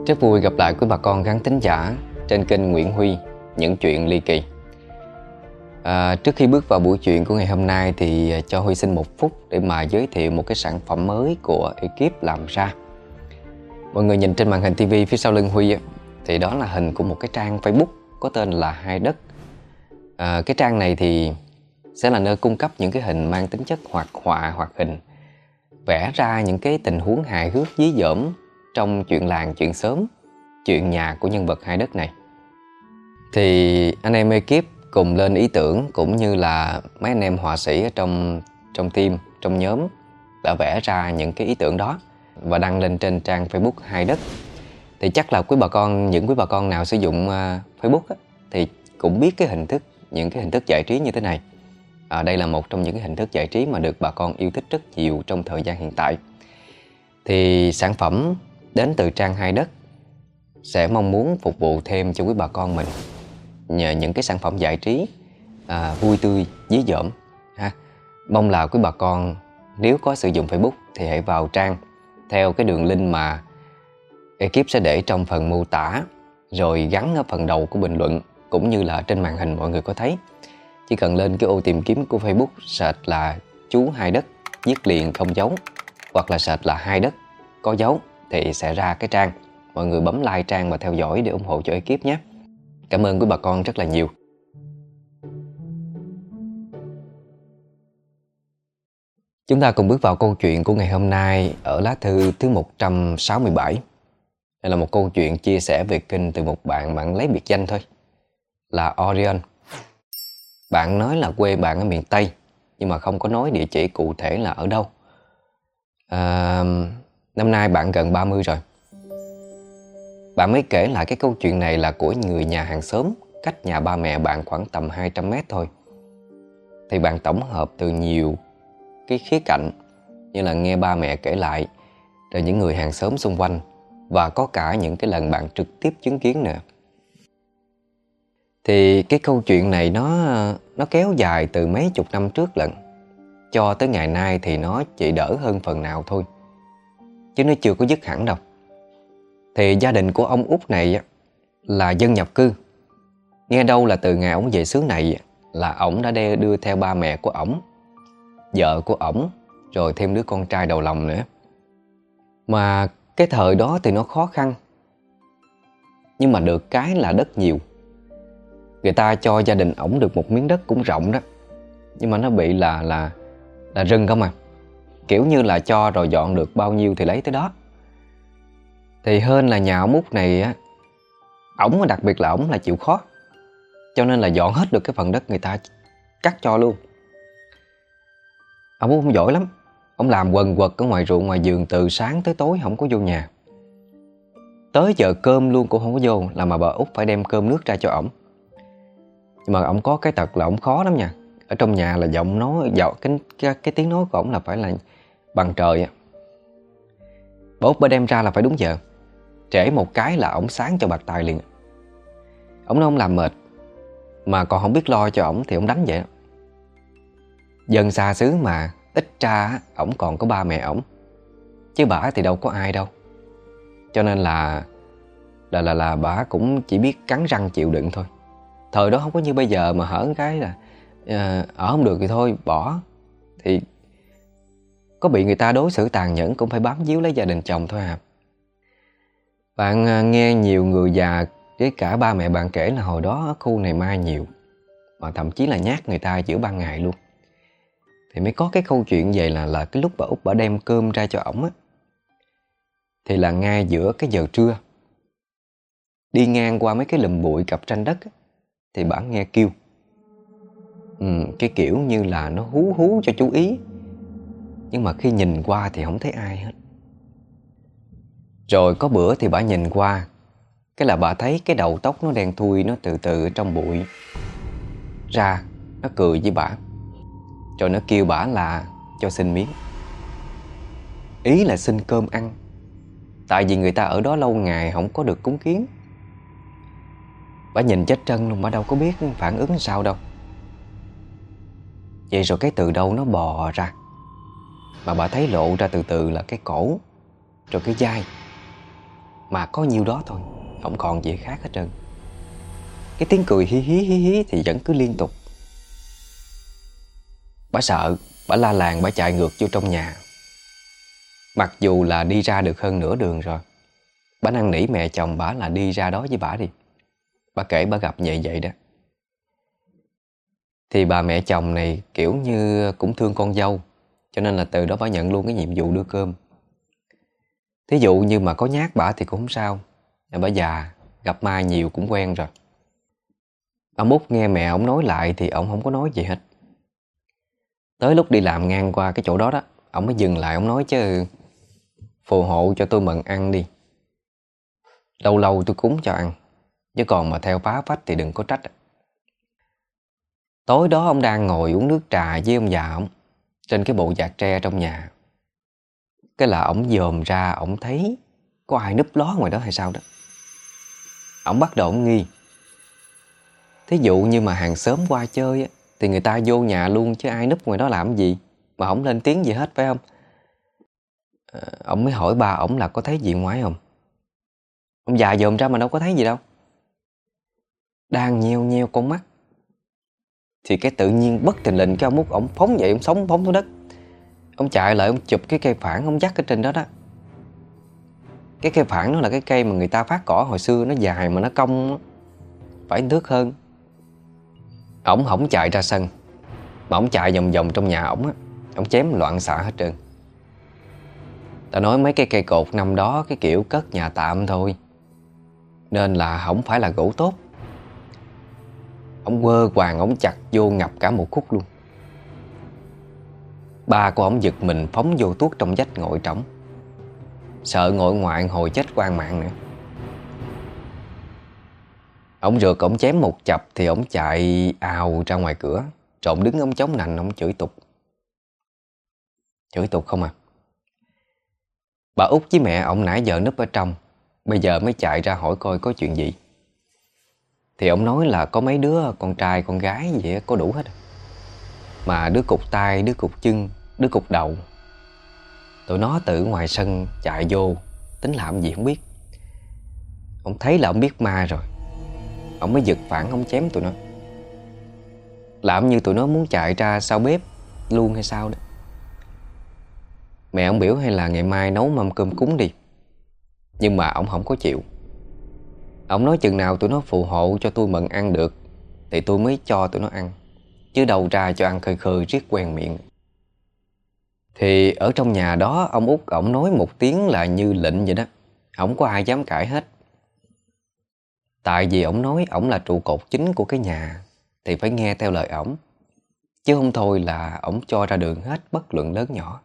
Rất vui gặp lại quý bà con khán thính giả trên kênh Nguyễn Huy Những Chuyện Ly Kỳ. Trước khi bước vào buổi chuyện của ngày hôm nay thì cho Huy xin một phút để mà giới thiệu một cái sản phẩm mới của ekip làm ra. Mọi người nhìn trên màn hình TV phía sau lưng Huy thì đó là hình của một cái trang Facebook có tên là Hai Đất. Cái trang này thì sẽ là nơi cung cấp những cái hình mang tính chất hoạt họa, hoạt hình, vẽ ra những cái tình huống hài hước dí dỏm trong chuyện làng, chuyện xóm, chuyện nhà của nhân vật Hai Đất này. Thì anh em ekip cùng lên ý tưởng, cũng như là mấy anh em họa sĩ ở trong team, trong nhóm đã vẽ ra những cái ý tưởng đó và đăng lên trên trang Facebook Hai Đất. Thì chắc là những quý bà con nào sử dụng Facebook thì cũng biết những cái hình thức giải trí như thế này. Đây là một trong những cái hình thức giải trí mà được bà con yêu thích rất nhiều trong thời gian hiện tại. Thì sản phẩm đến từ trang Hai Đất sẽ mong muốn phục vụ thêm cho quý bà con mình nhờ những cái sản phẩm giải trí vui tươi, dí dỏm ha. Mong là quý bà con nếu có sử dụng Facebook thì hãy vào trang theo cái đường link mà ekip sẽ để trong phần mô tả, rồi gắn ở phần đầu của bình luận, cũng như là trên màn hình mọi người có thấy. Chỉ cần lên cái ô tìm kiếm của Facebook, search là chú Hai Đất viết liền không dấu, hoặc là search là Hai Đất có dấu thì sẽ ra cái trang. Mọi người bấm like trang và theo dõi để ủng hộ cho ekip nhé. Cảm ơn quý bà con rất là nhiều. Chúng ta cùng bước vào câu chuyện của ngày hôm nay ở lá thư thứ 167. Đây là một câu chuyện chia sẻ về kinh từ một bạn lấy biệt danh thôi, là Orion. Bạn nói là quê bạn ở miền Tây, nhưng mà không có nói địa chỉ cụ thể là ở đâu. Năm nay bạn gần 30 rồi. Bạn mới kể lại cái câu chuyện này là của người nhà hàng xóm, cách nhà ba mẹ bạn khoảng tầm 200 mét thôi. Thì bạn tổng hợp từ nhiều cái khía cạnh, như là nghe ba mẹ kể lại, rồi những người hàng xóm xung quanh, và có cả những cái lần bạn trực tiếp chứng kiến nữa. Thì cái câu chuyện này nó kéo dài từ mấy chục năm trước lận, cho tới ngày nay thì nó chỉ đỡ hơn phần nào thôi, chứ nó chưa có dứt hẳn đâu. Thì gia đình của ông Út này là dân nhập cư. Nghe đâu là từ ngày ổng về xứ này là ổng đã đưa theo ba mẹ của ổng, vợ của ổng, rồi thêm đứa con trai đầu lòng nữa. Mà cái thời đó thì nó khó khăn, nhưng mà được cái là đất nhiều. Người ta cho gia đình ổng được một miếng đất cũng rộng đó, nhưng mà nó bị là rừng không à. Kiểu như là cho rồi dọn được bao nhiêu thì lấy tới đó. Thì hên là nhà ông Út này ổng, đặc biệt là ổng là chịu khó, cho nên là dọn hết được cái phần đất người ta cắt cho luôn. Ông Út không giỏi lắm. Ông làm quần quật ở ngoài ruộng ngoài vườn từ sáng tới tối, không có vô nhà. Tới giờ cơm luôn cũng không có vô, là mà bà Út phải đem cơm nước ra cho ổng. Nhưng mà ổng có cái tật là ổng khó lắm nha. Ở trong nhà là giọng nói, cái tiếng nói của ổng là phải là bằng trời á. Bà Út bà đem ra là phải đúng giờ. Trễ một cái là ổng sáng cho bạc tài liền. Ổng nói ổng làm mệt, mà còn không biết lo cho ổng thì ổng đánh vậy đó. Dân xa xứ mà, ít ra ổng còn có ba mẹ ổng, chứ bả thì đâu có ai đâu. Cho nên là bả cũng chỉ biết cắn răng chịu đựng thôi. Thời đó không có như bây giờ mà hở cái là ở không được thì thôi bỏ. Thì có bị người ta đối xử tàn nhẫn cũng phải bám víu lấy gia đình chồng thôi à. Bạn nghe nhiều người già với cả ba mẹ bạn kể là hồi đó ở khu này ma nhiều, mà thậm chí là nhát người ta giữa ban ngày luôn. Thì mới có cái câu chuyện vậy là cái lúc bà Út bà đem cơm ra cho ổng á, thì là ngay giữa cái giờ trưa, đi ngang qua mấy cái lùm bụi cặp tranh đất á, thì bà nghe kêu. Cái kiểu như là nó hú hú cho chú ý, nhưng mà khi nhìn qua thì không thấy ai hết. Rồi có bữa thì bà nhìn qua, cái là bà thấy cái đầu tóc nó đen thui, nó từ từ ở trong bụi ra, nó cười với bà, rồi nó kêu bà là cho xin miếng. Ý là xin cơm ăn, tại vì người ta ở đó lâu ngày không có được cúng kiến. Bà nhìn chết trân luôn, bà đâu có biết phản ứng sao đâu. Vậy rồi cái từ đâu nó bò ra, mà bà thấy lộ ra từ từ là cái cổ, rồi cái vai. Mà có nhiêu đó thôi, không còn gì khác hết trơn. Cái tiếng cười hí hí hí hí thì vẫn cứ liên tục. Bà sợ, bà la làng, bà chạy ngược vô trong nhà. Mặc dù là đi ra được hơn nửa đường rồi, bà năn nỉ mẹ chồng bà là đi ra đó với bà đi. Bà kể bà gặp vậy đó. Thì bà mẹ chồng này kiểu như cũng thương con dâu, cho nên là từ đó bà nhận luôn cái nhiệm vụ đưa cơm. Thí dụ như mà có nhát bà thì cũng không sao, bà già, gặp ma nhiều cũng quen rồi. Ông Út nghe mẹ ông nói lại thì ông không có nói gì hết. Tới lúc đi làm ngang qua cái chỗ đó đó, ông mới dừng lại, ông nói chứ phù hộ cho tôi mần ăn đi. Lâu lâu tôi cúng cho ăn, chứ còn mà theo phá phách thì đừng có trách. Tối đó ông đang ngồi uống nước trà với ông già ông trên cái bộ giạc tre trong nhà. Cái là ổng dòm ra, ổng thấy có ai núp ló ngoài đó hay sao đó. Ổng bắt đầu ổng nghi. Thí dụ như mà hàng xóm qua chơi á, thì người ta vô nhà luôn, chứ ai núp ngoài đó làm gì mà không lên tiếng gì hết, phải không? Ổng mới hỏi ba ổng là có thấy gì ngoài không. Ông già dòm ra mà đâu có thấy gì đâu. Đang nheo nheo con mắt thì cái tự nhiên bất thình lình cái ông Út ổng phóng dậy, ổng phóng xuống đất. Ông chạy lại, ông chụp cái cây phản, ông dắt ở trên đó đó. Cái cây phản nó là cái cây mà người ta phát cỏ hồi xưa, nó dài mà nó cong phải thước hơn. Ổng không chạy ra sân, mà ổng chạy vòng vòng trong nhà ổng á. Ổng chém loạn xạ hết trơn. Ta nói mấy cái cây cột năm đó cái kiểu cất nhà tạm thôi, nên là không phải là gỗ tốt. Ổng quơ quàng, ổng chặt vô ngập cả một khúc luôn. Ba của ổng giật mình phóng vô tuốt trong vách ngồi trỏng, sợ ngồi ngoại hồi chết quan mạng nữa. Ổng rượt, ổng chém một chập thì ổng chạy ào ra ngoài cửa, trộn đứng ổng chống nạnh, ổng chửi tục. Chửi tục không à. Bà Út với mẹ ổng nãy giờ núp ở trong, bây giờ mới chạy ra hỏi coi có chuyện gì. Thì ổng nói là có mấy đứa con trai con gái gì á, có đủ hết. Mà đứa cụt tay, đứa cụt chân, đứa cụt đầu, tụi nó từ ngoài sân chạy vô, tính làm gì không biết. Ông thấy là ông biết ma rồi, ông mới giật phản, ông chém tụi nó. Làm như tụi nó muốn chạy ra sau bếp luôn hay sao đó. Mẹ ông biểu hay là ngày mai nấu mâm cơm cúng đi, nhưng mà ông không có chịu. Ông nói chừng nào tụi nó phù hộ cho tôi mần ăn được thì tôi mới cho tụi nó ăn, chứ đâu ra cho ăn khơi khơi riết quen miệng. Thì ở trong nhà đó, ông Út ổng nói một tiếng là như lệnh vậy đó, không có ai dám cãi hết. Tại vì ổng nói ổng là trụ cột chính của cái nhà thì phải nghe theo lời ổng, chứ không thôi là ổng cho ra đường hết, bất luận lớn nhỏ.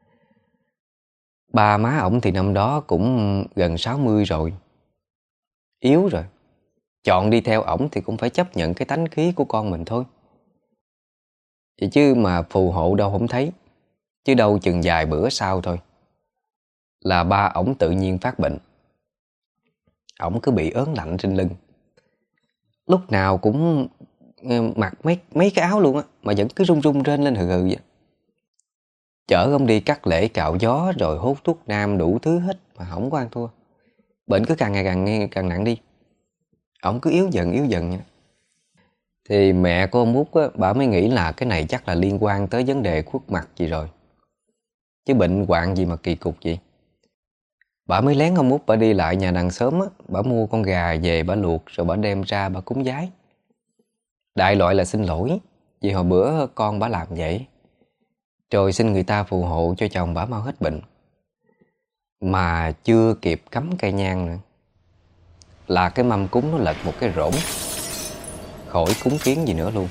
Ba má ổng thì năm đó cũng gần 60 rồi, yếu rồi. Chọn đi theo ổng thì cũng phải chấp nhận cái tánh khí của con mình thôi. Vậy chứ mà phù hộ đâu không thấy, chứ đâu chừng vài bữa sau thôi là ba ổng tự nhiên phát bệnh. Ổng cứ bị ớn lạnh trên lưng, lúc nào cũng mặc mấy cái áo luôn á, mà vẫn cứ run run rên lên hừ hừ vậy. Chở ông đi cắt lễ cạo gió rồi hút thuốc nam đủ thứ hết mà không có ăn thua. Bệnh cứ càng ngày càng nặng đi. Ổng cứ yếu dần nha. Thì mẹ của ông Út á, bà mới nghĩ là cái này chắc là liên quan tới vấn đề khuất mặt gì rồi, chứ bệnh hoạn gì mà kỳ cục vậy. Bà mới lén ông Út, bà đi lại nhà đằng xóm á, bà mua con gà về bà luộc rồi bà đem ra bà cúng vái. Đại loại là xin lỗi vì hồi bữa con bà làm vậy, rồi xin người ta phù hộ cho chồng bà mau hết bệnh. Mà chưa kịp cắm cây nhang nữa là cái mâm cúng nó lật một cái rỗng, khỏi cúng kiến gì nữa luôn.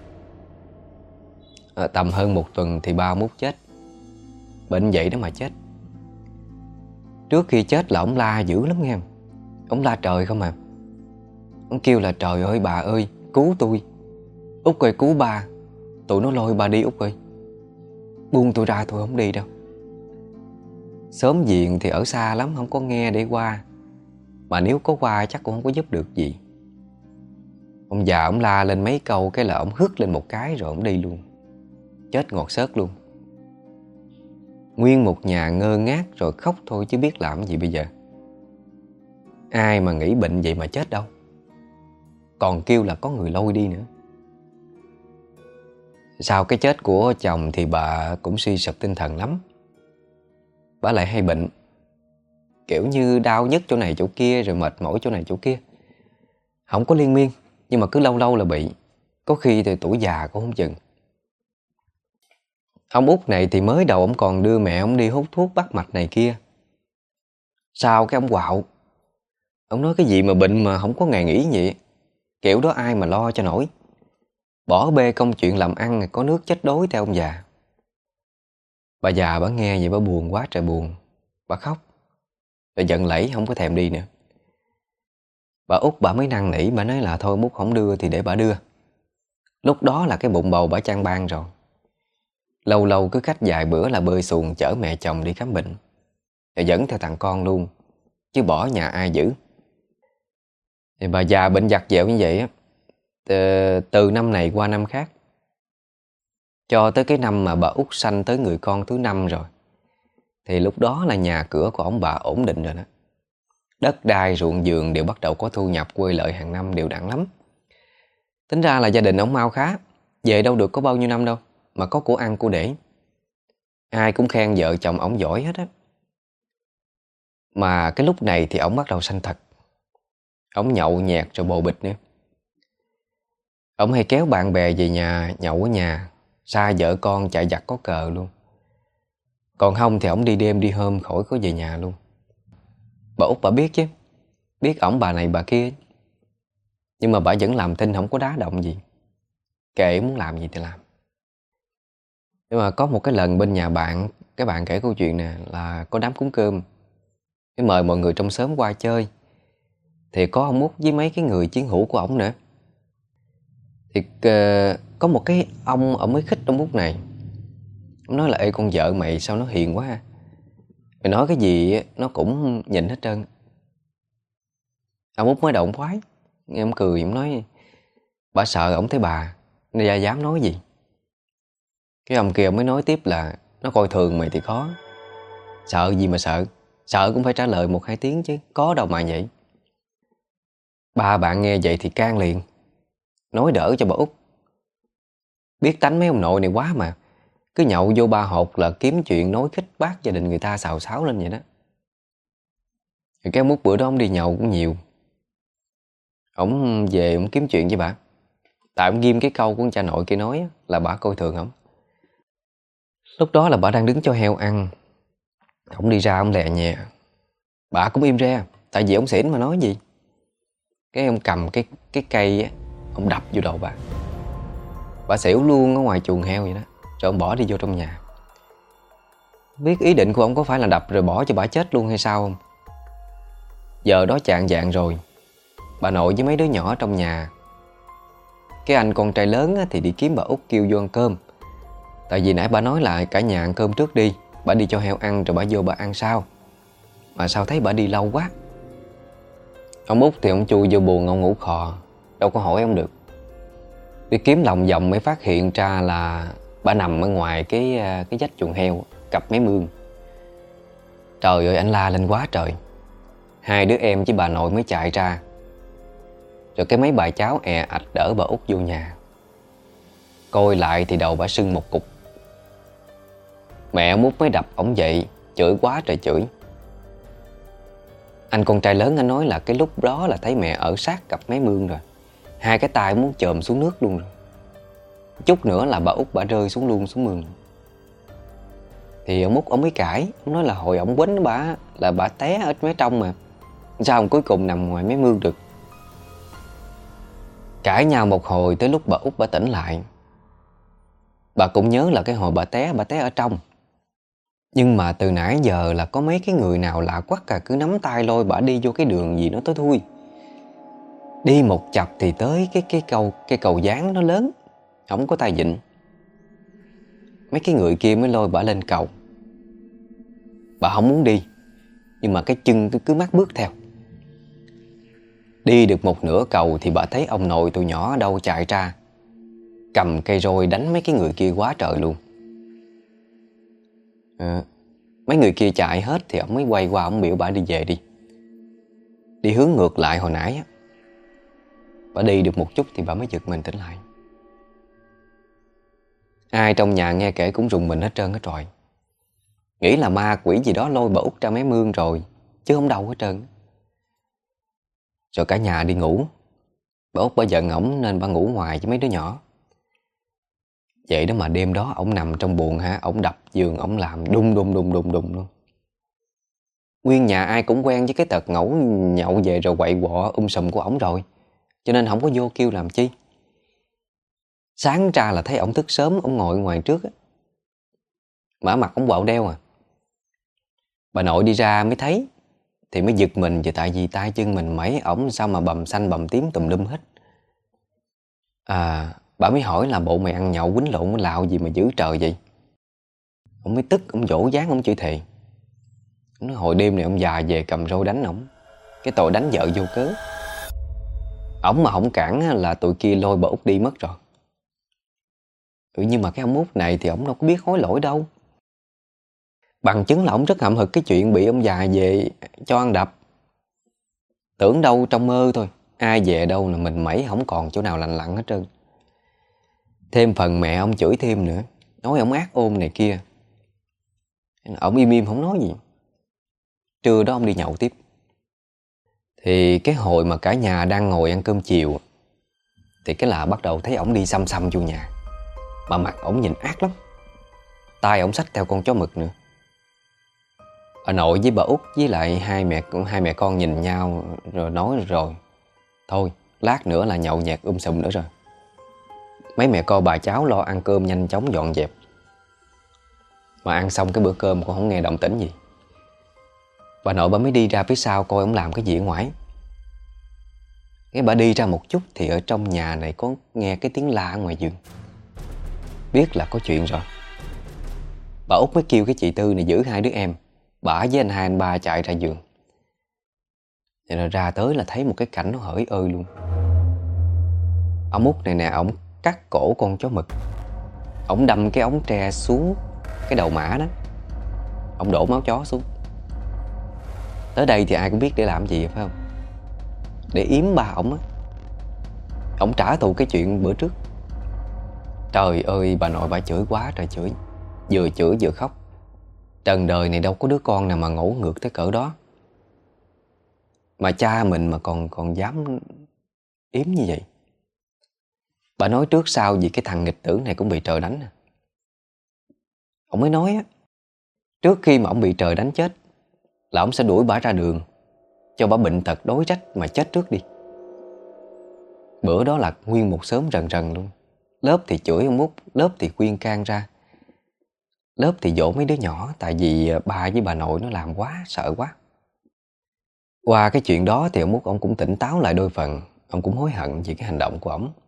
Tầm hơn một tuần thì ba Út chết. Bệnh vậy đó mà chết. Trước khi chết là ông la dữ lắm nghe. Ông la trời không à. Ông kêu là trời ơi bà ơi, cứu tôi. Út ơi cứu ba, tụi nó lôi ba đi Út ơi. Buông tôi ra tôi không đi đâu. Xóm diện thì ở xa lắm, không có nghe để qua. Mà nếu có qua chắc cũng không có giúp được gì. Ông già ông la lên mấy câu cái là ông hất lên một cái rồi ông đi luôn. Chết ngọt xớt luôn. Nguyên một nhà ngơ ngác rồi khóc thôi chứ biết làm gì bây giờ. Ai mà nghĩ bệnh vậy mà chết đâu. Còn kêu là có người lôi đi nữa. Sau cái chết của chồng thì bà cũng suy sụp tinh thần lắm. Bà lại hay bệnh, kiểu như đau nhức chỗ này chỗ kia, rồi mệt mỏi chỗ này chỗ kia. Không có liên miên, nhưng mà cứ lâu lâu là bị. Có khi thì tuổi già cũng không chừng. Ông út này thì mới đầu ông còn đưa mẹ ông đi hút thuốc bắt mạch này kia. Sau cái ông quạo. Ông nói cái gì mà bệnh mà không có ngày nghỉ vậy. Kiểu đó ai mà lo cho nổi. Bỏ bê công chuyện làm ăn, có nước chết đói theo ông già. Bà già bà nghe vậy bà buồn quá trời buồn. Bà khóc, rồi giận lẫy không có thèm đi nữa. Bà út bà mới năn nỉ, bà nói là thôi Út không đưa thì để bà đưa. Lúc đó là cái bụng bầu bà chan ban rồi. Lâu lâu cứ cách vài bữa là bơi xuồng chở mẹ chồng đi khám bệnh, rồi dẫn theo thằng con luôn, chứ bỏ nhà ai giữ. Thì bà già bệnh vặt vẹo như vậy á, từ năm này qua năm khác, cho tới cái năm mà bà út sanh tới người con thứ 5 rồi, thì lúc đó là nhà cửa của ông bà ổn định rồi đó. Đất đai ruộng vườn đều bắt đầu có thu nhập quê lợi hàng năm đều đặn lắm. Tính ra là gia đình ông mau khá, về đâu được có bao nhiêu năm đâu mà có của ăn của để. Ai cũng khen vợ chồng ổng giỏi hết á. Mà cái lúc này thì ổng bắt đầu sanh tật. Ổng nhậu nhẹt rồi bồ bịch nữa. Ổng hay kéo bạn bè về nhà nhậu ở nhà, xa vợ con chạy giặt có cờ luôn. Còn không thì ổng đi đêm đi hôm khỏi có về nhà luôn. Bà út bà biết chứ, biết ổng bà này bà kia, nhưng mà bà vẫn làm thinh không có đá động gì. Kệ muốn làm gì thì làm. Nhưng mà có một cái lần bên nhà bạn, cái bạn kể câu chuyện nè, là có đám cúng cơm, cái mời mọi người trong xóm qua chơi. Thì có ông út với mấy cái người chiến hữu của ổng nữa. Thì có một cái ông ở mới khích ông út này. Ông nói là: ê, con vợ mày sao nó hiền quá ha. Mày nói cái gì nó cũng nhìn hết trơn. Ông út mới đầu ông khoái. Nghe ông cười, ông nói bà sợ ổng thấy bà nên ra dám nói gì. Cái ông kia ông mới nói tiếp là nó coi thường mày thì khó. Sợ gì mà sợ. Sợ cũng phải trả lời 1-2 tiếng chứ, có đâu mà vậy. Ba bạn nghe vậy thì can liền, nói đỡ cho bà út. Biết tánh mấy ông nội này quá mà, cứ nhậu vô ba hột là kiếm chuyện nói khích bác gia đình người ta xào xáo lên vậy đó. Thì cái ông út bữa đó ông đi nhậu cũng nhiều. Ổng về ổng kiếm chuyện với bà. Tại ổng ghim cái câu của cha nội kia nói là bà coi thường ổng. Lúc đó là bà đang đứng cho heo ăn. Ổng đi ra ổng lè nhẹ. Bà cũng im re, tại vì ổng xỉn mà nói gì. Cái ông cầm cái cây á, ông đập vô đầu bà. Bà xỉu luôn ở ngoài chuồng heo vậy đó. Rồi ông bỏ đi vô trong nhà. Biết ý định của ông có phải là đập rồi bỏ cho bà chết luôn hay sao không? Giờ đó chạng vạng rồi. Bà nội với mấy đứa nhỏ trong nhà. Cái anh con trai lớn á, thì đi kiếm bà út kêu vô ăn cơm. Tại vì nãy bà nói là cả nhà ăn cơm trước đi, bà đi cho heo ăn rồi bà vô bà ăn sau. Mà sao thấy bà đi lâu quá. Ông út thì ông chui vô buồng ông ngủ khò, đâu có hỏi ông được. Đi kiếm lòng vòng mới phát hiện ra là bà nằm ở ngoài cái vách chuồng heo, cặp mé mương. Trời ơi, anh la lên quá trời. Hai đứa em với bà nội mới chạy ra. Rồi cái mấy bà cháu ạch đỡ bà út vô nhà. Coi lại thì đầu bà sưng một cục. Mẹ ông út mới đập ổng dậy, chửi quá trời chửi. Anh con trai lớn anh nói là cái lúc đó là thấy mẹ ở sát cặp mé mương rồi. Hai cái tay muốn chồm xuống nước luôn rồi. Chút nữa là bà út bà rơi xuống luôn xuống mương. Thì ông út ông mới cãi. Ông nói là hồi ổng quýnh bà là bà té ở mé trong mà, sao ông cuối cùng nằm ngoài mé mương được. Cãi nhau một hồi tới lúc bà út bà tỉnh lại. Bà cũng nhớ là cái hồi bà té ở trong. Nhưng mà từ nãy giờ là có mấy cái người nào lạ quắc cả cứ nắm tay lôi bà đi vô cái đường gì nó tối thui. Đi một chập thì tới cái cầu dáng nó lớn, không có tay vịn. Mấy cái người kia mới lôi bà lên cầu. Bà không muốn đi, nhưng mà cái chân cứ mắc bước theo. Đi được một nửa cầu thì bà thấy ông nội tụi nhỏ ở đâu chạy ra, cầm cây roi đánh mấy cái người kia quá trời luôn. Mấy người kia chạy hết thì ông mới quay qua ông biểu bà đi về đi. đi hướng ngược lại hồi nãy á. Bà đi được một chút thì bà mới giật mình tỉnh lại. Ai trong nhà nghe kể cũng rùng mình hết trơn hết trọi. Nghĩ là ma quỷ gì đó lôi bà Út ra mé mương rồi, chứ không đâu hết trơn. Rồi cả nhà đi ngủ. Bà Út bà giận ổng nên bà ngủ ngoài với mấy đứa nhỏ. Vậy đó mà đêm đó ổng nằm trong buồng ha, ổng đập giường ổng làm đùng đùng đùng đùng đùng luôn. Nguyên nhà ai cũng quen với cái tật ngẫu nhậu về rồi quậy quọ sùm của ổng rồi, cho nên không có vô kêu làm chi. Sáng ra là thấy ổng thức sớm, ổng ngồi ngoài trước á, mà mặt ổng quạo đeo à. Bà nội đi ra mới thấy thì mới giật mình, vì tại vì tay chân mình mấy ổng sao mà bầm xanh bầm tím tùm lum hết. Bà mới hỏi là bộ mày ăn nhậu quýnh lộn với lạo gì mà dữ trời vậy. Ông mới tức, ông dỗ dáng, ông chửi thề. Ông nói hồi đêm này ông già về cầm roi đánh ổng, cái tội đánh vợ vô cớ. Ổng mà không cản là tụi kia lôi bà Út đi mất rồi. Nhưng mà cái ông Út này thì ổng đâu có biết hối lỗi đâu. Bằng chứng là ổng rất hậm hực cái chuyện bị ông già về cho ăn đập. Tưởng đâu trong mơ thôi, ai về đâu là mình mẩy không còn chỗ nào lành lặn hết trơn. Thêm phần mẹ ông chửi thêm nữa, nói ông ác ôn này kia. Ông im im không nói gì. Trưa đó ông đi nhậu tiếp. Thì cái hồi mà cả nhà đang ngồi ăn cơm chiều thì cái là bắt đầu thấy ổng đi xăm xăm vô nhà. Mà mặt ổng nhìn ác lắm. Tay ổng xách theo con chó mực nữa. Bà nội với bà Út với lại hai mẹ con nhìn nhau rồi nói rồi, thôi lát nữa là nhậu nhẹt sùm nữa rồi. Mấy mẹ con bà cháu lo ăn cơm nhanh chóng dọn dẹp. Mà ăn xong cái bữa cơm cũng không nghe động tĩnh gì. Bà nội bà mới đi ra phía sau coi ổng làm cái gì ở ngoài. Cái bà đi ra một chút thì ở trong nhà này có nghe cái tiếng la ở ngoài giường. Biết là có chuyện rồi. Bà Út mới kêu cái chị Tư này giữ hai đứa em, bả với anh hai anh ba chạy ra giường. Rồi ra tới là thấy một cái cảnh nó hỡi ơi luôn. Ông Út này nè, ổng cắt cổ con chó mực, ổng đâm cái ống tre xuống cái đầu mã đó, ổng đổ máu chó xuống. Tới đây thì ai cũng biết để làm gì phải không? Để yếm ba ổng á. Ổng trả thù cái chuyện bữa trước. Trời ơi, bà nội bà chửi quá trời chửi. Vừa chửi vừa khóc. Trần đời này đâu có đứa con nào mà ngỗ ngược tới cỡ đó. Mà cha mình mà còn dám yếm như vậy. Bà nói trước sau vì cái thằng nghịch tử này cũng bị trời đánh. Ông mới nói á, trước khi mà ông bị trời đánh chết là ông sẽ đuổi bả ra đường, cho bả bệnh tật đối trách mà chết trước đi. Bữa đó là nguyên một xóm rần rần luôn. Lớp thì chửi ông Út, lớp thì khuyên can ra, lớp thì dỗ mấy đứa nhỏ. Tại vì ba với bà nội nó làm quá, sợ quá. Qua cái chuyện đó thì ông Út ông cũng tỉnh táo lại đôi phần. Ông cũng hối hận vì cái hành động của ông.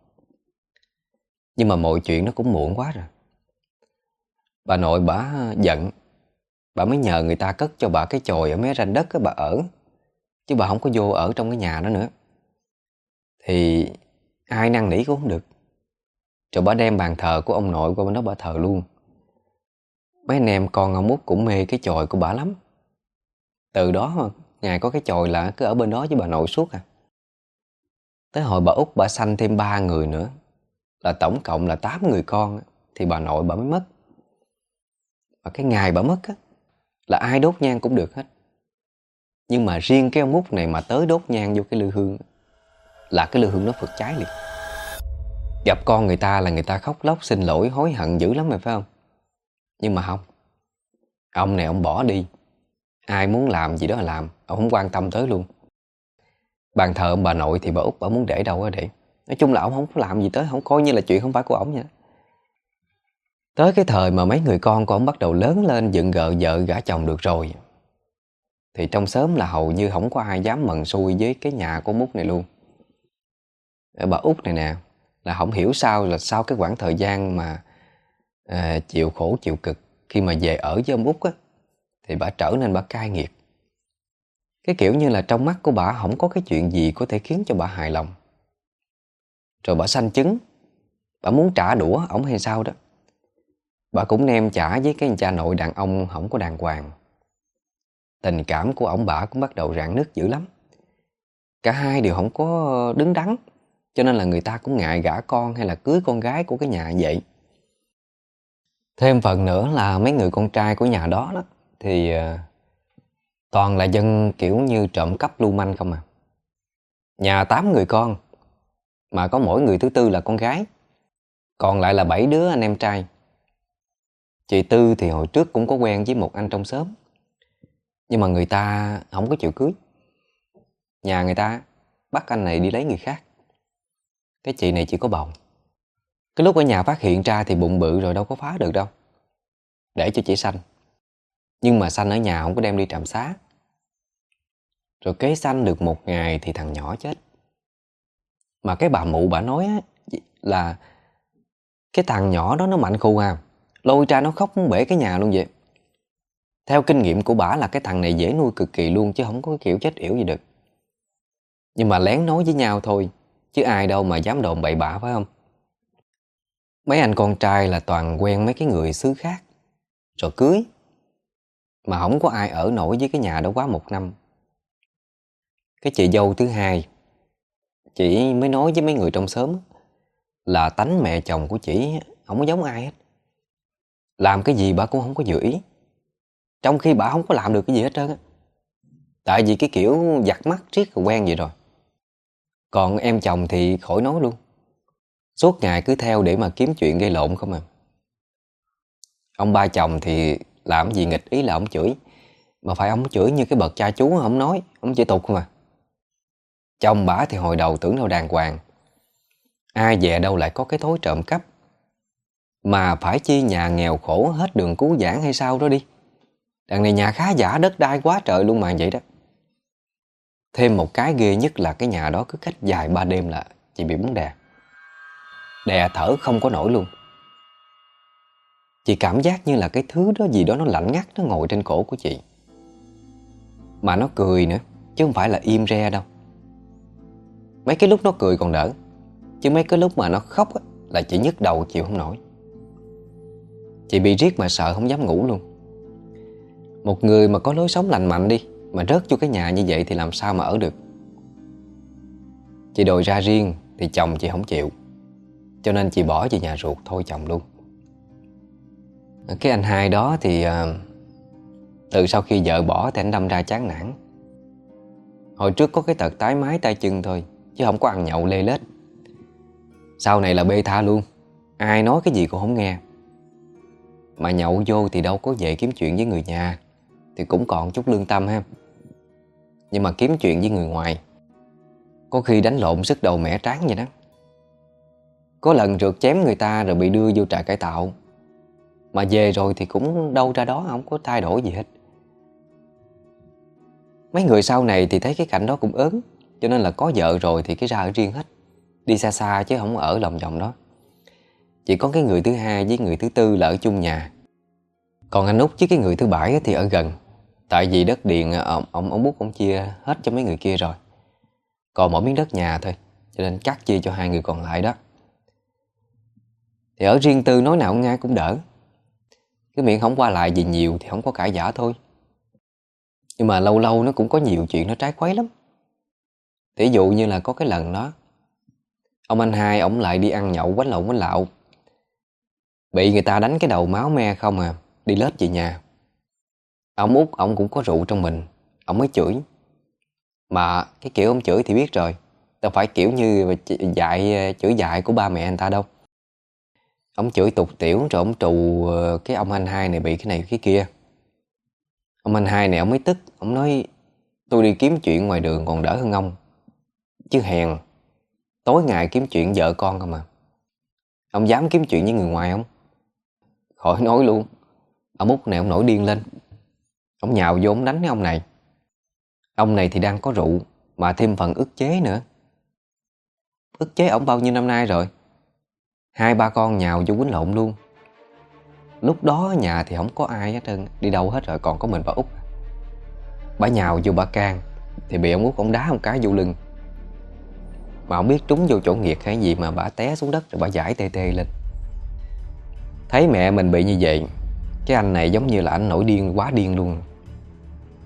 Nhưng mà mọi chuyện nó cũng muộn quá rồi. Bà nội bả giận, bà mới nhờ người ta cất cho bà cái chòi ở mé ranh đất á bà ở, chứ bà không có vô ở trong cái nhà đó nữa. Thì ai năn nỉ cũng không được. Rồi bà đem bàn thờ của ông nội qua bên đó bà thờ luôn. Mấy anh em con ông Út cũng mê cái chòi của bà lắm. Từ đó ngày có cái chòi là cứ ở bên đó với bà nội suốt à. Tới hồi bà Út bà sanh thêm 3 người nữa, là tổng cộng là 8 người con, thì bà nội bà mới mất. Và cái ngày bà mất á, là ai đốt nhang cũng được hết. Nhưng mà riêng cái ông Út này mà tới đốt nhang vô cái lư hương là cái lư hương nó phật cháy liền. Gặp con người ta là người ta khóc lóc xin lỗi hối hận dữ lắm rồi phải không? Nhưng mà không. Ông này ông bỏ đi. Ai muốn làm gì đó là làm, ông không quan tâm tới luôn. Bàn thờ ông bà nội thì bà Út bà muốn để đâu á để. Nói chung là ông không có làm gì tới, không coi như là chuyện không phải của ổng vậy đó. Tới cái thời mà mấy người con của ông bắt đầu lớn lên, dựng gợ vợ gả chồng được rồi, thì trong xóm là hầu như không có ai dám mần xui với cái nhà của Út này luôn. Bà Út này nè, là không hiểu sao là sau cái quãng thời gian mà chịu khổ chịu cực, khi mà về ở với ông Út á, thì bà trở nên bà cay nghiệt. Cái kiểu như là trong mắt của bà không có cái chuyện gì có thể khiến cho bà hài lòng. Rồi bà sanh chứng, bà muốn trả đũa ổng hay sao đó. Bà cũng nem trả với cái cha nội đàn ông không có đàng hoàng. Tình cảm của ổng bà cũng bắt đầu rạn nứt dữ lắm. Cả hai đều không có đứng đắn, cho nên là người ta cũng ngại gả con hay là cưới con gái của cái nhà vậy. Thêm phần nữa là mấy người con trai của nhà đó đó thì toàn là dân kiểu như trộm cắp lưu manh không à. Nhà 8 người con mà có mỗi người thứ tư là con gái, còn lại là 7 đứa anh em trai. Chị Tư thì hồi trước cũng có quen với một anh trong xóm, nhưng mà người ta không có chịu cưới. Nhà người ta bắt anh này đi lấy người khác. Cái chị này chỉ có bầu. Cái lúc ở nhà phát hiện ra thì bụng bự rồi đâu có phá được đâu, để cho chị sanh. Nhưng mà sanh ở nhà không có đem đi trạm xá. Rồi kế sanh được một ngày thì thằng nhỏ chết. Mà cái bà mụ bà nói á, là cái thằng nhỏ đó nó mạnh khù à, lôi ra nó khóc muốn bể cái nhà luôn vậy. Theo kinh nghiệm của bả là cái thằng này dễ nuôi cực kỳ luôn, chứ không có cái kiểu chết yểu gì được. Nhưng mà lén nói với nhau thôi, chứ ai đâu mà dám đồn bậy bạ, phải không? Mấy anh con trai là toàn quen mấy cái người xứ khác rồi cưới, mà không có ai ở nổi với cái nhà đó quá 1 năm. Cái chị dâu thứ hai, chị mới nói với mấy người trong xóm là tánh mẹ chồng của chị không có giống ai hết. Làm cái gì bà cũng không có dự ý, trong khi bà không có làm được cái gì hết trơn á. Tại vì cái kiểu giặt mắt riết rồi quen vậy rồi. Còn em chồng thì khỏi nói luôn, suốt ngày cứ theo để mà kiếm chuyện gây lộn không à. Ông ba chồng thì làm gì nghịch ý là ông chửi, mà phải ông chửi như cái bậc cha chú, không nói, ông chỉ tục không à. Chồng bả thì hồi đầu tưởng đâu đàng hoàng, ai dè đâu lại có cái thói trộm cắp. Mà phải chi nhà nghèo khổ hết đường cứu vãn hay sao đó đi. Đằng này nhà khá giả, đất đai quá trời luôn mà vậy đó. Thêm một cái ghê nhất là cái nhà đó cứ cách vài ba đêm là chị bị bún đè. Đè thở không có nổi luôn. Chị cảm giác như là cái thứ đó gì đó nó lạnh ngắt nó ngồi trên cổ của chị. Mà nó cười nữa, chứ không phải là im re đâu. Mấy cái lúc nó cười còn đỡ, chứ mấy cái lúc mà nó khóc á, là chị nhức đầu chịu không nổi. Chị bị riết mà sợ không dám ngủ luôn. Một người mà có lối sống lành mạnh đi, mà rớt vô cái nhà như vậy thì làm sao mà ở được. Chị đòi ra riêng thì chồng chị không chịu, cho nên chị bỏ về nhà ruột thôi chồng luôn. Cái anh hai đó thì từ sau khi vợ bỏ thì anh đâm ra chán nản. Hồi trước có cái tật tái mái tay chân thôi, chứ không có ăn nhậu lê lết. Sau này là bê tha luôn, ai nói cái gì cũng không nghe. Mà nhậu vô thì đâu có về kiếm chuyện với người nhà, thì cũng còn chút lương tâm ha. Nhưng mà kiếm chuyện với người ngoài, có khi đánh lộn sức đầu mẻ trán vậy đó. Có lần rượt chém người ta rồi bị đưa vô trại cải tạo, mà về rồi thì cũng đâu ra đó, không có thay đổi gì hết. Mấy người sau này thì thấy cái cảnh đó cũng ớn, cho nên là có vợ rồi thì cái ra ở riêng hết, đi xa xa chứ không ở lòng vòng đó. Chỉ có cái người thứ hai với người thứ tư là ở chung nhà. Còn anh Út với cái người thứ bảy thì ở gần. Tại vì đất điền ông Út ông chia hết cho mấy người kia rồi, còn mỗi miếng đất nhà thôi, cho nên cắt chia cho hai người còn lại đó. Thì ở riêng tư nói nào nghe cũng đỡ, cái miệng không qua lại gì nhiều thì không có cãi vã thôi. Nhưng mà lâu lâu nó cũng có nhiều chuyện nó trái khuấy lắm. Ví dụ như là có cái lần đó, ông anh hai ổng lại đi ăn nhậu quánh lộn quánh lạo, bị người ta đánh cái đầu máu me không à, đi lết về nhà. Ông Út ổng cũng có rượu trong mình, ổng mới chửi. Mà cái kiểu ông chửi thì biết rồi, đâu phải kiểu như chửi dại của ba mẹ anh ta đâu. Ông chửi tục tiểu rồi ông trù cái ông anh hai này bị cái này cái kia. Ông anh hai này ông mới tức, ông nói tôi đi kiếm chuyện ngoài đường còn đỡ hơn ông, chứ hèn tối ngày kiếm chuyện vợ con không à. Ông dám kiếm chuyện với người ngoài không? Khỏi nói luôn. Ông Út này ông nổi điên lên, ông nhào vô ông đánh cái ông này. Ông này thì đang có rượu, mà thêm phần ức chế nữa. Ức chế ổng bao nhiêu năm nay rồi, 2-3 con nhào vô quýnh lộn luôn. Lúc đó nhà thì không có ai hết trơn, đi đâu hết rồi, còn có mình bà Út. Bà nhào vô bà can thì bị ông Út ông đá một cái vô lưng. Mà không biết trúng vô chỗ nghiệt hay gì mà bà té xuống đất rồi bà giải tê tê lên. Thấy mẹ mình bị như vậy, cái anh này giống như là anh nổi điên, quá điên luôn.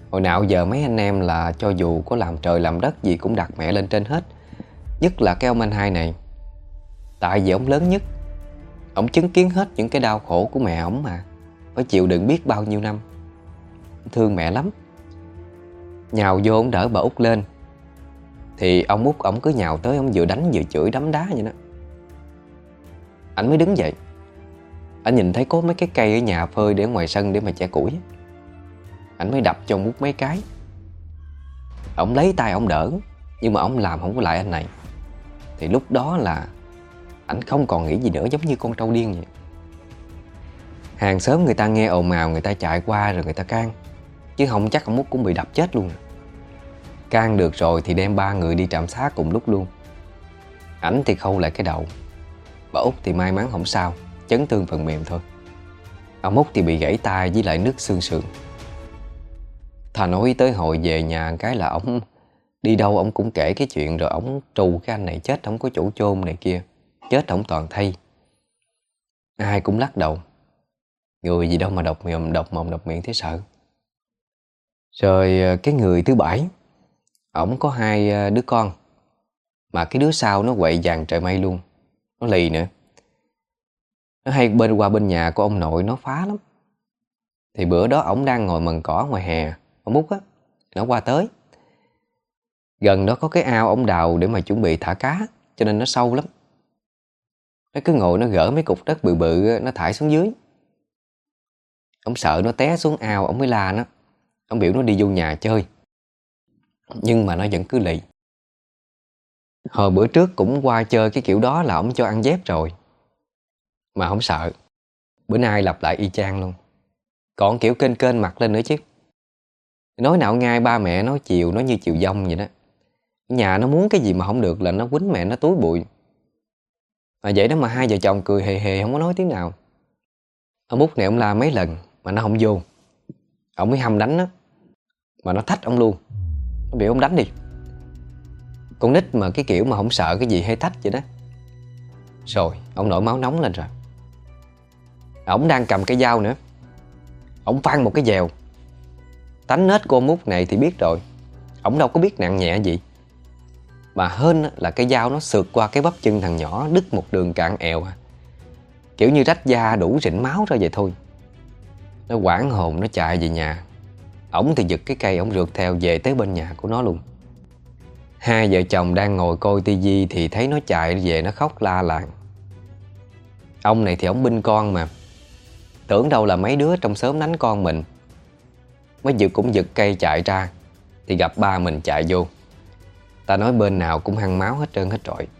Hồi nào giờ mấy anh em là cho dù có làm trời làm đất gì cũng đặt mẹ lên trên hết. Nhất là cái ông anh hai này. Tại vì ông lớn nhất, ông chứng kiến hết những cái đau khổ của mẹ ổng mà. Phải chịu đựng biết bao nhiêu năm. Thương mẹ lắm. Nhào vô ông đỡ bà Út lên, thì ông Út ổng cứ nhào tới, ông vừa đánh vừa chửi đấm đá vậy đó. Ảnh mới đứng dậy. Ảnh nhìn thấy có mấy cái cây ở nhà phơi để ngoài sân để mà chẻ củi. Ảnh mới đập cho ông Út mấy cái. Ổng lấy tay ổng đỡ, nhưng mà ổng làm không có lại anh này. Thì lúc đó là ảnh không còn nghĩ gì nữa, giống như con trâu điên vậy. Hàng xóm người ta nghe ồn ào, người ta chạy qua rồi người ta can, chứ không chắc ông Út cũng bị đập chết luôn. Can được rồi thì đem 3 người đi trạm xá cùng lúc luôn. Ảnh thì khâu lại cái đầu, bà Út thì may mắn không sao, chấn thương phần mềm thôi. Ông Út thì bị gãy tay với lại nứt xương sườn. Thà nói tới hồi về nhà cái là ổng đi đâu ổng cũng kể cái chuyện, rồi ổng trù cái anh này chết không có chỗ chôn này kia, chết ổng toàn thây. Ai cũng lắc đầu. Người gì đâu mà độc mồm độc miệng thế sợ. Rồi cái người thứ bảy, ổng có 2 đứa con, mà cái đứa sau nó quậy vàng trời mây luôn. Nó lì nữa. Nó hay qua bên nhà của ông nội nó phá lắm. Thì bữa đó ổng đang ngồi mần cỏ ngoài hè, ông Út á, nó qua tới. Gần đó có cái ao ổng đào để mà chuẩn bị thả cá, cho nên nó sâu lắm. Nó cứ ngồi nó gỡ mấy cục đất bự bự nó thải xuống dưới. Ông sợ nó té xuống ao, ông mới la nó. Ông biểu nó đi vô nhà chơi. Nhưng mà nó vẫn cứ lì. Hồi bữa trước cũng qua chơi cái kiểu đó là ông cho ăn dép rồi, mà không sợ. Bữa nay lặp lại y chang luôn. Còn kiểu kênh kênh mặt lên nữa chứ. Nói nào ngay ba mẹ nói chiều, nó như chiều dông vậy đó. Nhà nó muốn cái gì mà không được là nó quýnh mẹ nó túi bụi. Mà vậy đó mà hai vợ chồng cười hề hề, không có nói tiếng nào. Ông Út này ông la mấy lần mà nó không vô. Ông mới hăm đánh nó, mà nó thách ông luôn. Nó biểu ông đánh đi. Con nít mà cái kiểu mà không sợ cái gì hay thách vậy đó. Rồi ông nổi máu nóng lên rồi. Ông đang cầm cái dao nữa, ông phang một cái dèo. Tánh nết của ông Út này thì biết rồi, ông đâu có biết nặng nhẹ gì. Mà hên là cái dao nó sượt qua cái bắp chân thằng nhỏ, đứt một đường cạn èo. Kiểu như rách da đủ rịn máu ra vậy thôi. Nó hoảng hồn nó chạy về nhà. Ổng thì giật cái cây, ổng rượt theo về tới bên nhà của nó luôn. Hai vợ chồng đang ngồi coi tivi thì thấy nó chạy về, nó khóc la làng. Ông này thì ổng binh con mà, tưởng đâu là mấy đứa trong xóm đánh con mình. Mới cũng giật cây chạy ra thì gặp ba mình chạy vô. Ta nói bên nào cũng hăng máu hết trơn hết trọi.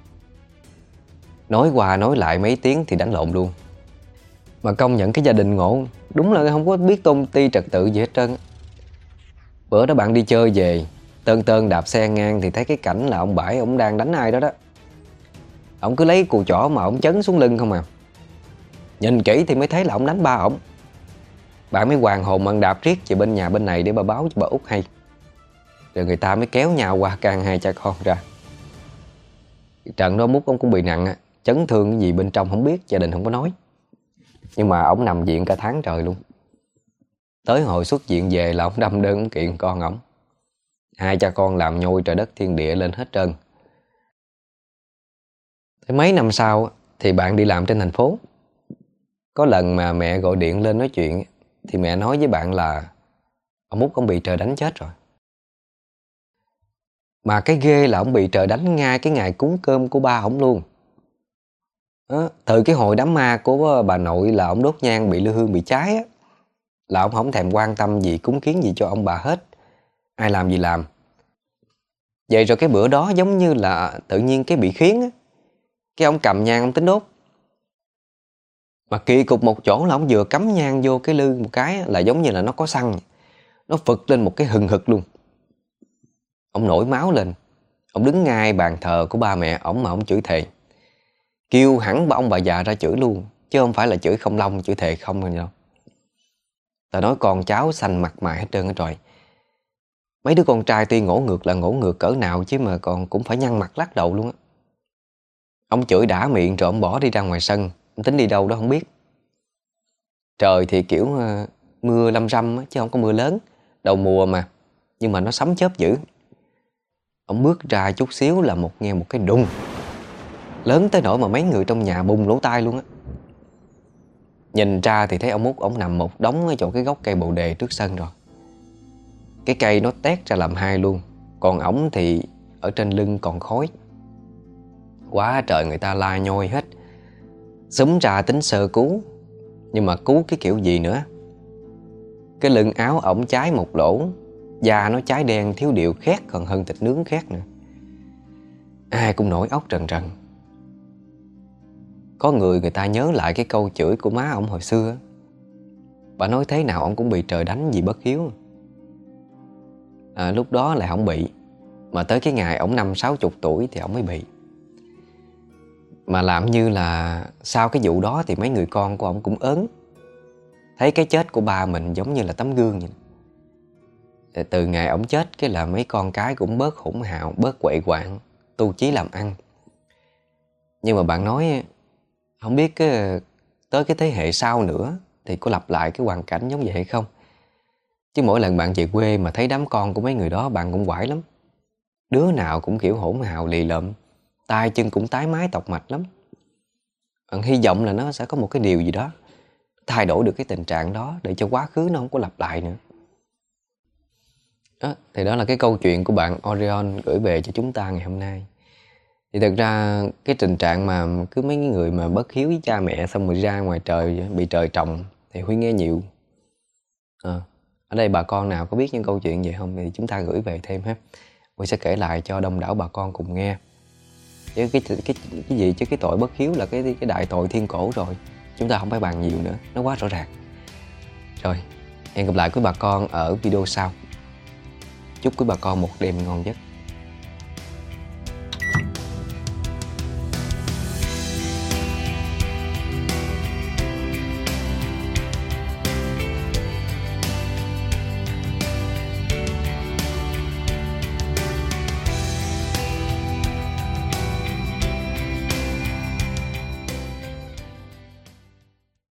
Nói qua nói lại mấy tiếng thì đánh lộn luôn. Mà công nhận cái gia đình ngộ, đúng là không có biết tôn ti trật tự gì hết trơn. Bữa đó bạn đi chơi về, tơn đạp xe ngang thì thấy cái cảnh là ông Bãi ông đang đánh ai đó đó. Ông cứ lấy cùi chỏ mà ông chấn xuống lưng không à. Nhìn kỹ thì mới thấy là ông đánh ba ổng. Bạn mới hoàng hồn mà đạp riết về bên nhà bên này để bà báo cho bà Út hay. Rồi người ta mới kéo nhau qua can hai cha con ra. Trận đó Mút ông cũng bị nặng, chấn thương cái gì bên trong không biết, gia đình không có nói. Nhưng mà ổng nằm viện cả tháng trời luôn. Tới hồi xuất viện về là ổng đâm đơn ổng kiện con ổng. Hai cha con làm nhôi trời đất thiên địa lên hết trơn. Thế mấy năm sau thì bạn đi làm trên thành phố. Có lần mà mẹ gọi điện lên nói chuyện thì mẹ nói với bạn là ông Út ông bị trời đánh chết rồi. Mà cái ghê là ông bị trời đánh ngay cái ngày cúng cơm của ba ổng luôn. Từ cái hồi đám ma của bà nội là ông đốt nhang bị lư hương bị cháy á, là ông không thèm quan tâm gì cúng kiến gì cho ông bà hết. Ai làm gì làm. Vậy rồi cái bữa đó giống như là tự nhiên cái bị khiến á. Cái ông cầm nhang ông tính đốt. Mà kỳ cục một chỗ là ông vừa cắm nhang vô cái lư một cái là giống như là nó có xăng. Nó phực lên một cái hừng hực luôn. Ông nổi máu lên. Ông đứng ngay bàn thờ của ba mẹ ổng mà ông chửi thề. Kêu hẳn ông bà già ra chửi luôn. Chứ không phải là chửi không lông, chửi thề không thôi đâu. Ta nói con cháu xanh mặt mày hết trơn hết rồi. Mấy đứa con trai tuy ngỗ ngược là ngỗ ngược cỡ nào chứ mà còn cũng phải nhăn mặt lắc đầu luôn á. Ông chửi đã miệng rồi ông bỏ đi ra ngoài sân. Ông tính đi đâu đó không biết. Trời thì kiểu mưa lâm râm chứ không có mưa lớn. Đầu mùa mà. nhưng mà nó sấm chớp dữ. Ông bước ra chút xíu là nghe một cái đùng lớn tới nỗi mà mấy người trong nhà bung lỗ tai luôn á. Nhìn ra thì thấy ông Út ổng nằm một đống ở chỗ cái gốc cây bồ đề trước sân rồi. Cái cây nó tét ra làm hai luôn, còn ổng thì ở trên lưng còn khói. Quá trời người ta la nhoi hết. Xúm ra tính sơ cứu, nhưng mà cứu cái kiểu gì nữa. Cái lưng áo ổng cháy một lỗ, da nó cháy đen thiếu điệu khét còn hơn thịt nướng khét nữa. Ai cũng nổi óc rần rần. Có người ta nhớ lại cái câu chửi của má ổng hồi xưa. Bà nói thế nào ổng cũng bị trời đánh vì bất hiếu. Lúc đó lại không bị, mà tới cái ngày ổng 50-60 tuổi thì ổng mới bị. Mà làm như là sau cái vụ đó thì mấy người con của ổng cũng ớn. Thấy cái chết của ba mình giống như là tấm gương vậy. Từ ngày ổng chết cái là mấy con cái cũng bớt hỗn hào, bớt quậy quạng, tu chí làm ăn. Nhưng mà bạn nói không biết tới cái thế hệ sau nữa thì có lặp lại cái hoàn cảnh giống vậy hay không. Chứ mỗi lần bạn về quê mà thấy đám con của mấy người đó bạn cũng quải lắm. Đứa nào cũng kiểu hỗn hào lì lợm, tay chân cũng tái mái tọc mạch lắm. Bạn hy vọng là nó sẽ có một cái điều gì đó thay đổi được cái tình trạng đó để cho quá khứ nó không có lặp lại nữa. Thì đó là cái câu chuyện của bạn Orion gửi về cho chúng ta ngày hôm nay. Thì thực ra cái tình trạng mà cứ mấy người mà bất hiếu với cha mẹ xong rồi ra ngoài trời bị trời trồng thì Huy nghe nhiều. Ở đây bà con nào có biết những câu chuyện vậy không thì chúng ta gửi về thêm ha. Huy sẽ kể lại cho đông đảo bà con cùng nghe. Chứ cái gì chứ cái tội bất hiếu là cái đại tội thiên cổ rồi. Chúng ta không phải bàn nhiều nữa, nó quá rõ ràng. Rồi, hẹn gặp lại quý bà con ở video sau. Chúc quý bà con một đêm ngon giấc.